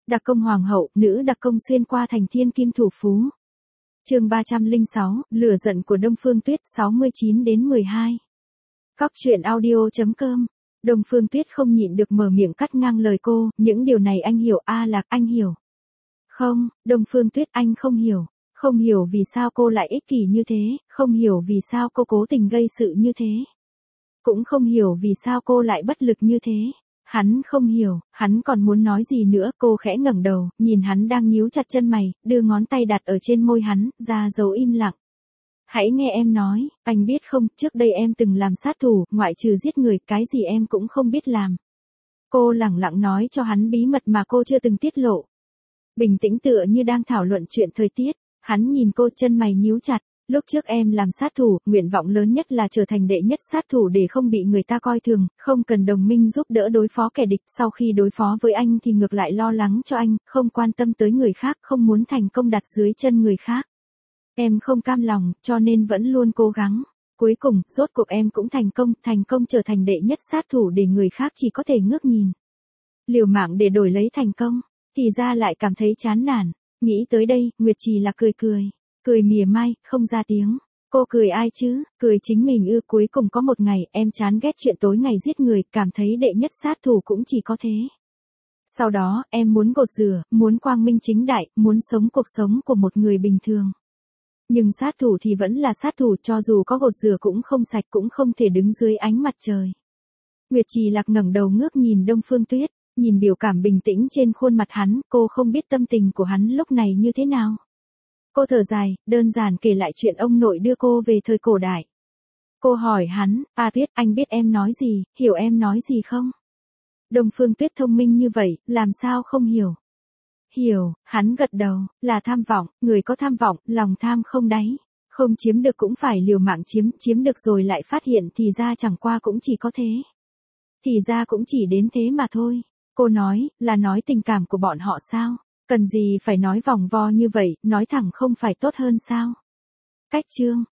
Đặc công hoàng hậu, nữ đặc công xuyên qua thành thiên kim thủ phú. Chương 306, lửa giận của Đông Phương Tuyết 69 đến 12. Cóc truyện audio.com. Đông Phương Tuyết không nhịn được mở miệng cắt ngang lời cô, những điều này anh hiểu, Lạc, anh hiểu. Không, Đông Phương Tuyết anh không hiểu. Không hiểu vì sao cô lại ích kỷ như thế, không hiểu vì sao cô cố tình gây sự như thế. Cũng không hiểu vì sao cô lại bất lực như thế. Hắn không hiểu, hắn còn muốn nói gì nữa, cô khẽ ngẩng đầu, nhìn hắn đang nhíu chặt chân mày, đưa ngón tay đặt ở trên môi hắn, ra dấu im lặng. Hãy nghe em nói, anh biết không, trước đây em từng làm sát thủ, ngoại trừ giết người, cái gì em cũng không biết làm. Cô lẳng lặng nói cho hắn bí mật mà cô chưa từng tiết lộ. Bình tĩnh tựa như đang thảo luận chuyện thời tiết, hắn nhìn cô, chân mày nhíu chặt. Lúc trước em làm sát thủ, nguyện vọng lớn nhất là trở thành đệ nhất sát thủ để không bị người ta coi thường, không cần đồng minh giúp đỡ đối phó kẻ địch. Sau khi đối phó với anh thì ngược lại lo lắng cho anh, không quan tâm tới người khác, không muốn thành công đặt dưới chân người khác. Em không cam lòng, cho nên vẫn luôn cố gắng. Cuối cùng, rốt cuộc em cũng thành công trở thành đệ nhất sát thủ để người khác chỉ có thể ngước nhìn. Liều mạng để đổi lấy thành công, thì ra lại cảm thấy chán nản. Nghĩ tới đây, Nguyệt Trì Lạc cười mỉa mai, không ra tiếng. Cô cười ai chứ, cười chính mình ư. Cuối cùng có một ngày, em chán ghét chuyện tối ngày giết người, cảm thấy đệ nhất sát thủ cũng chỉ có thế. Sau đó, em muốn gột rửa, muốn quang minh chính đại, muốn sống cuộc sống của một người bình thường. Nhưng sát thủ thì vẫn là sát thủ, cho dù có gột rửa cũng không sạch, cũng không thể đứng dưới ánh mặt trời. Nguyệt Trì Lạc ngẩng đầu ngước nhìn Đông Phương Tuyết, nhìn biểu cảm bình tĩnh trên khuôn mặt hắn, cô không biết tâm tình của hắn lúc này như thế nào. Cô thở dài, đơn giản kể lại chuyện ông nội đưa cô về thời cổ đại. Cô hỏi hắn, Tuyết, anh biết em nói gì, hiểu em nói gì không? Đông Phương Tuyết thông minh như vậy, làm sao không hiểu? Hiểu, hắn gật đầu, là tham vọng, người có tham vọng, lòng tham không đáy. Không chiếm được cũng phải liều mạng chiếm được rồi lại phát hiện thì ra chẳng qua cũng chỉ có thế. Thì ra cũng chỉ đến thế mà thôi. Cô nói, là nói tình cảm của bọn họ sao? Cần gì phải nói vòng vo như vậy, nói thẳng không phải tốt hơn sao? Cách chương,